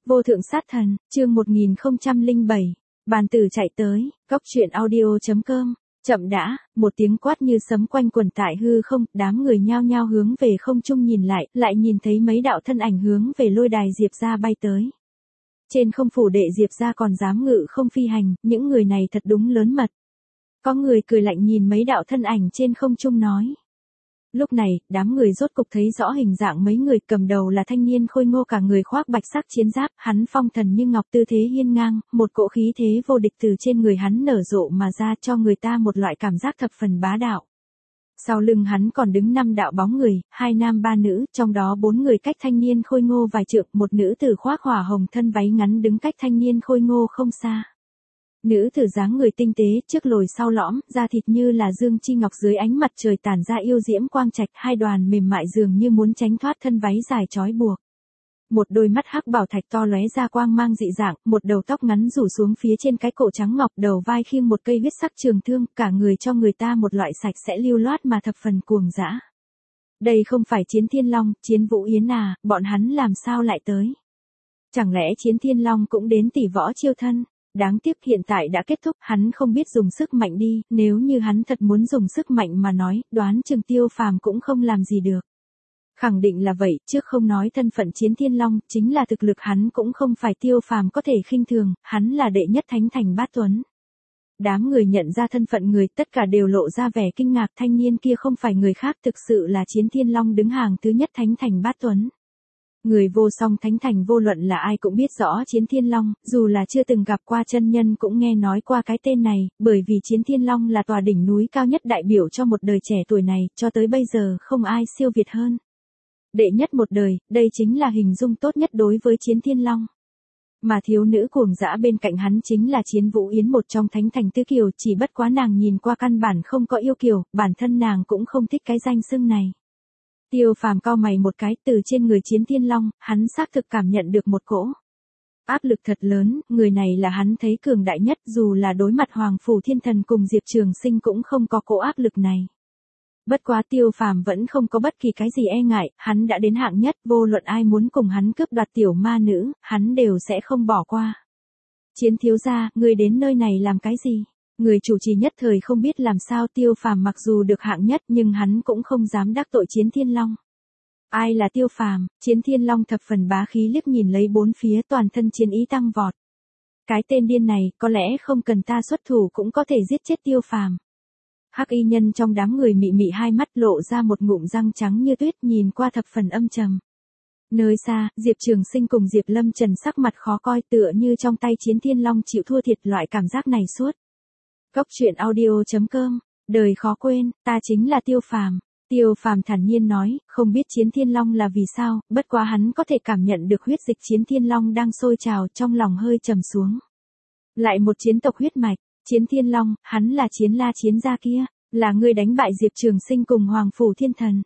Vô thượng sát thần, chương 1007. Bàn tử chạy tới, góc chuyện audio.com. Chậm đã, một tiếng quát như sấm quanh quần tại hư không, đám người nhao nhao hướng về không trung nhìn lại nhìn thấy mấy đạo thân ảnh hướng về lôi đài Diệp gia bay tới. Trên không phủ đệ Diệp gia còn dám ngự không phi hành, những người này thật đúng lớn mật. Có người cười lạnh nhìn mấy đạo thân ảnh trên không trung nói. Lúc này, đám người rốt cục thấy rõ hình dạng mấy người, cầm đầu là thanh niên khôi ngô cả người khoác bạch sắc chiến giáp, hắn phong thần như ngọc, tư thế hiên ngang, một cỗ khí thế vô địch từ trên người hắn nở rộ mà ra, cho người ta một loại cảm giác thập phần bá đạo. Sau lưng hắn còn đứng 5 đạo bóng người, 2 nam 3 nữ, trong đó 4 người cách thanh niên khôi ngô vài trượng, một nữ tử khoác hỏa hồng thân váy ngắn đứng cách thanh niên khôi ngô không xa. Nữ tử dáng người tinh tế, trước lồi sau lõm, da thịt như là dương chi ngọc dưới ánh mặt trời tản ra yêu diễm quang trạch, hai đoàn mềm mại dường như muốn tránh thoát thân váy dài trói buộc. Một đôi mắt hắc bảo thạch to lóe ra quang mang dị dạng, một đầu tóc ngắn rủ xuống phía trên cái cổ trắng ngọc, đầu vai khiêng một cây huyết sắc trường thương, cả người cho người ta một loại sạch sẽ lưu loát mà thập phần cuồng dã. Đây không phải Chiến Thiên Long, Chiến Vũ Yến à, bọn hắn làm sao lại tới? Chẳng lẽ Chiến Thiên Long cũng đến tỷ võ chiêu thân? Đáng tiếc hiện tại đã kết thúc, hắn không biết dùng sức mạnh đi, nếu như hắn thật muốn dùng sức mạnh mà nói, đoán chừng Tiêu Phàm cũng không làm gì được. Khẳng định là vậy, trước không nói thân phận Chiến Thiên Long, chính là thực lực hắn cũng không phải Tiêu Phàm có thể khinh thường, hắn là đệ nhất thánh thành bát tuấn. Đám người nhận ra thân phận người, tất cả đều lộ ra vẻ kinh ngạc, thanh niên kia không phải người khác, thực sự là Chiến Thiên Long đứng hàng thứ nhất thánh thành bát tuấn. Người vô song thánh thành vô luận là ai cũng biết rõ Chiến Thiên Long, dù là chưa từng gặp qua chân nhân cũng nghe nói qua cái tên này, bởi vì Chiến Thiên Long là tòa đỉnh núi cao nhất đại biểu cho một đời trẻ tuổi này, cho tới bây giờ không ai siêu việt hơn. Đệ nhất một đời, đây chính là hình dung tốt nhất đối với Chiến Thiên Long. Mà thiếu nữ cuồng dã bên cạnh hắn chính là Chiến Vũ Yến, một trong thánh thành tứ kiều, chỉ bất quá nàng nhìn qua căn bản không có yêu kiều, bản thân nàng cũng không thích cái danh xưng này. Tiêu Phàm cau mày một cái, từ trên người Chiến Thiên Long, hắn xác thực cảm nhận được một cỗ áp lực thật lớn, người này là hắn thấy cường đại nhất, dù là đối mặt Hoàng Phủ Thiên Thần cùng Diệp Trường Sinh cũng không có cỗ áp lực này. Bất quá Tiêu Phàm vẫn không có bất kỳ cái gì e ngại, hắn đã đến hạng nhất, vô luận ai muốn cùng hắn cướp đoạt tiểu ma nữ, hắn đều sẽ không bỏ qua. Chiến thiếu gia, người đến nơi này làm cái gì? Người chủ trì nhất thời không biết làm sao, Tiêu Phàm mặc dù được hạng nhất nhưng hắn cũng không dám đắc tội Chiến Thiên Long. Ai là Tiêu Phàm? Chiến Thiên Long thập phần bá khí liếc nhìn lấy bốn phía, toàn thân chiến ý tăng vọt. Cái tên điên này, có lẽ không cần ta xuất thủ cũng có thể giết chết Tiêu Phàm. Hắc y nhân trong đám người mị mị hai mắt lộ ra một ngụm răng trắng như tuyết, nhìn qua thập phần âm trầm. Nơi xa, Diệp Trường Sinh cùng Diệp Lâm Trần sắc mặt khó coi, tựa như trong tay Chiến Thiên Long chịu thua thiệt, loại cảm giác này suốt. Góc chuyện audio.com. Đời khó quên, ta chính là Tiêu Phàm. Tiêu Phàm thản nhiên nói, không biết Chiến Thiên Long là vì sao, bất quá hắn có thể cảm nhận được huyết dịch Chiến Thiên Long đang sôi trào, trong lòng hơi trầm xuống. Lại một chiến tộc huyết mạch, Chiến Thiên Long, hắn là Chiến La Chiến gia kia, là người đánh bại Diệp Trường Sinh cùng Hoàng Phủ Thiên Thần.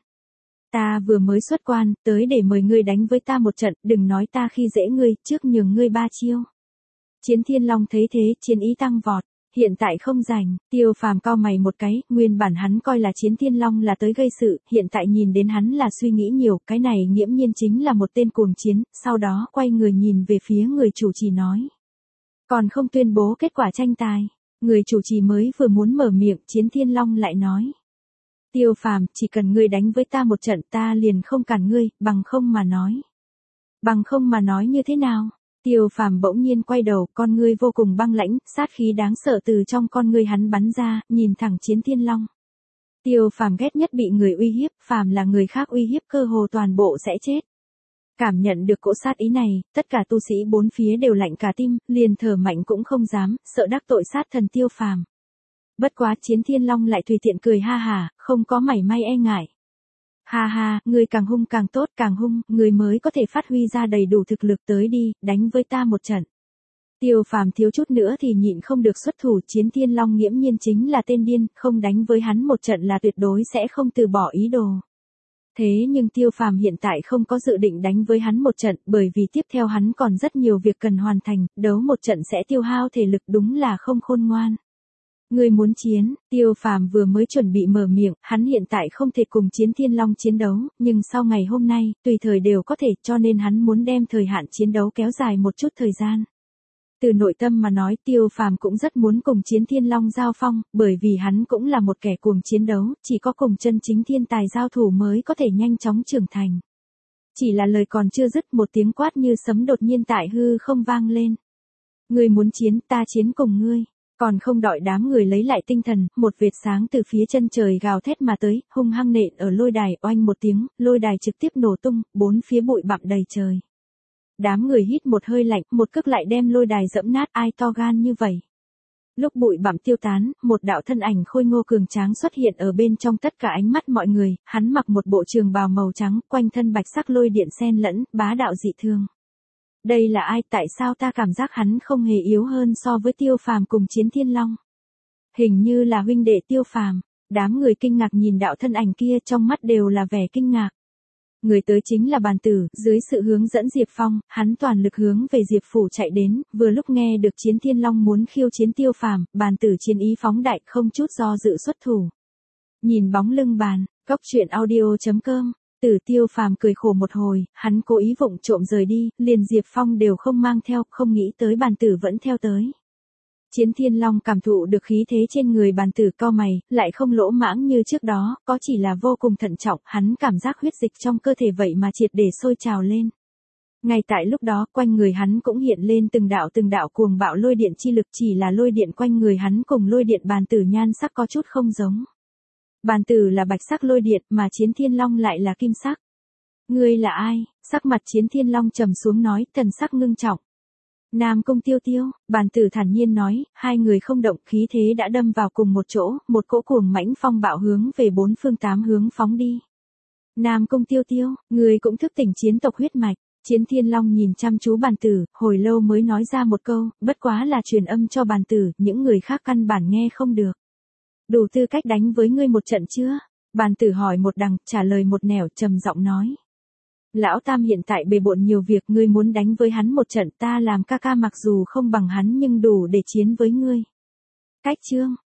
Ta vừa mới xuất quan, tới để mời ngươi đánh với ta một trận, đừng nói ta khi dễ ngươi, trước nhường ngươi 3 chiêu. Chiến Thiên Long thấy thế, chiến ý tăng vọt. Hiện tại không rảnh, Tiêu Phàm cau mày một cái, nguyên bản hắn coi là Chiến Thiên Long là tới gây sự, hiện tại nhìn đến hắn là suy nghĩ nhiều, cái này nghiễm nhiên chính là một tên cuồng chiến, sau đó quay người nhìn về phía người chủ trì nói. Còn không tuyên bố kết quả tranh tài, người chủ trì mới vừa muốn mở miệng, Chiến Thiên Long lại nói. Tiêu Phàm, chỉ cần ngươi đánh với ta một trận ta liền không cản ngươi, bằng không mà nói. Bằng không mà nói như thế nào? Tiêu Phàm bỗng nhiên quay đầu, con ngươi vô cùng băng lãnh, sát khí đáng sợ từ trong con ngươi hắn bắn ra, nhìn thẳng Chiến Thiên Long. Tiêu Phàm ghét nhất bị người uy hiếp, phàm là người khác uy hiếp cơ hồ toàn bộ sẽ chết. Cảm nhận được cỗ sát ý này, tất cả tu sĩ bốn phía đều lạnh cả tim, liền thở mạnh cũng không dám, sợ đắc tội sát thần Tiêu Phàm. Bất quá Chiến Thiên Long lại tùy tiện cười ha hả, không có mảy may e ngại. Ha ha, người càng hung càng tốt, càng hung, người mới có thể phát huy ra đầy đủ thực lực, tới đi, đánh với ta một trận. Tiêu Phàm thiếu chút nữa thì nhịn không được xuất thủ, Chiến Thiên Long nghiễm nhiên chính là tên điên, không đánh với hắn một trận là tuyệt đối sẽ không từ bỏ ý đồ. Thế nhưng Tiêu Phàm hiện tại không có dự định đánh với hắn một trận, bởi vì tiếp theo hắn còn rất nhiều việc cần hoàn thành, đấu một trận sẽ tiêu hao thể lực, đúng là không khôn ngoan. Ngươi muốn chiến, Tiêu Phàm vừa mới chuẩn bị mở miệng, hắn hiện tại không thể cùng Chiến Thiên Long chiến đấu, nhưng sau ngày hôm nay, tùy thời đều có thể, cho nên hắn muốn đem thời hạn chiến đấu kéo dài một chút thời gian. Từ nội tâm mà nói, Tiêu Phàm cũng rất muốn cùng Chiến Thiên Long giao phong, bởi vì hắn cũng là một kẻ cuồng chiến đấu, chỉ có cùng chân chính thiên tài giao thủ mới có thể nhanh chóng trưởng thành. Chỉ là lời còn chưa dứt, một tiếng quát như sấm đột nhiên tại hư không vang lên. Ngươi muốn chiến, ta chiến cùng ngươi. Còn không đợi đám người lấy lại tinh thần, một vệt sáng từ phía chân trời gào thét mà tới, hung hăng nện ở lôi đài, oanh một tiếng, lôi đài trực tiếp nổ tung, bốn phía bụi bặm đầy trời. Đám người hít một hơi lạnh, một cước lại đem lôi đài dẫm nát, ai to gan như vậy. Lúc bụi bặm tiêu tán, một đạo thân ảnh khôi ngô cường tráng xuất hiện ở bên trong tất cả ánh mắt mọi người, hắn mặc một bộ trường bào màu trắng, quanh thân bạch sắc lôi điện xen lẫn, bá đạo dị thương. Đây là ai, tại sao ta cảm giác hắn không hề yếu hơn so với Tiêu Phàm cùng Chiến Thiên Long? Hình như là huynh đệ Tiêu Phàm. Đám người kinh ngạc nhìn đạo thân ảnh kia, trong mắt đều là vẻ kinh ngạc. Người tới chính là Bàn Tử, dưới sự hướng dẫn Diệp Phong, hắn toàn lực hướng về Diệp phủ chạy đến, vừa lúc nghe được Chiến Thiên Long muốn khiêu chiến Tiêu Phàm, Bàn Tử chiến ý phóng đại, không chút do dự xuất thủ. Nhìn bóng lưng Bàn, Cóc Truyện Audio.com. Tử Tiêu Phàm cười khổ một hồi, hắn cố ý vụng trộm rời đi, liền Diệp Phong đều không mang theo, không nghĩ tới Bàn Tử vẫn theo tới. Chiến Thiên Long cảm thụ được khí thế trên người Bàn Tử, cau mày, lại không lỗ mãng như trước đó, có chỉ là vô cùng thận trọng, hắn cảm giác huyết dịch trong cơ thể vậy mà triệt để sôi trào lên. Ngay tại lúc đó, quanh người hắn cũng hiện lên từng đạo cuồng bạo lôi điện chi lực, chỉ là lôi điện quanh người hắn cùng lôi điện Bàn Tử nhan sắc có chút không giống. Bàn Tử là bạch sắc lôi điện, mà Chiến Thiên Long lại là kim sắc. Ngươi là ai? Sắc mặt Chiến Thiên Long trầm xuống nói, thần sắc ngưng trọng. Nam Cung Tiêu Tiêu, Bàn Tử thản nhiên nói, hai người không động, khí thế đã đâm vào cùng một chỗ, một cỗ cuồng mãnh phong bạo hướng về bốn phương tám hướng phóng đi. Nam Cung Tiêu Tiêu, ngươi cũng thức tỉnh chiến tộc huyết mạch. Chiến Thiên Long nhìn chăm chú Bàn Tử, hồi lâu mới nói ra một câu, bất quá là truyền âm cho Bàn Tử, những người khác căn bản nghe không được. Đủ tư cách đánh với ngươi một trận chưa? Bàn Tử hỏi một đằng, trả lời một nẻo, trầm giọng nói. Lão Tam hiện tại bề bộn nhiều việc, ngươi muốn đánh với hắn một trận, ta làm ca ca mặc dù không bằng hắn nhưng đủ để chiến với ngươi. Cách chương,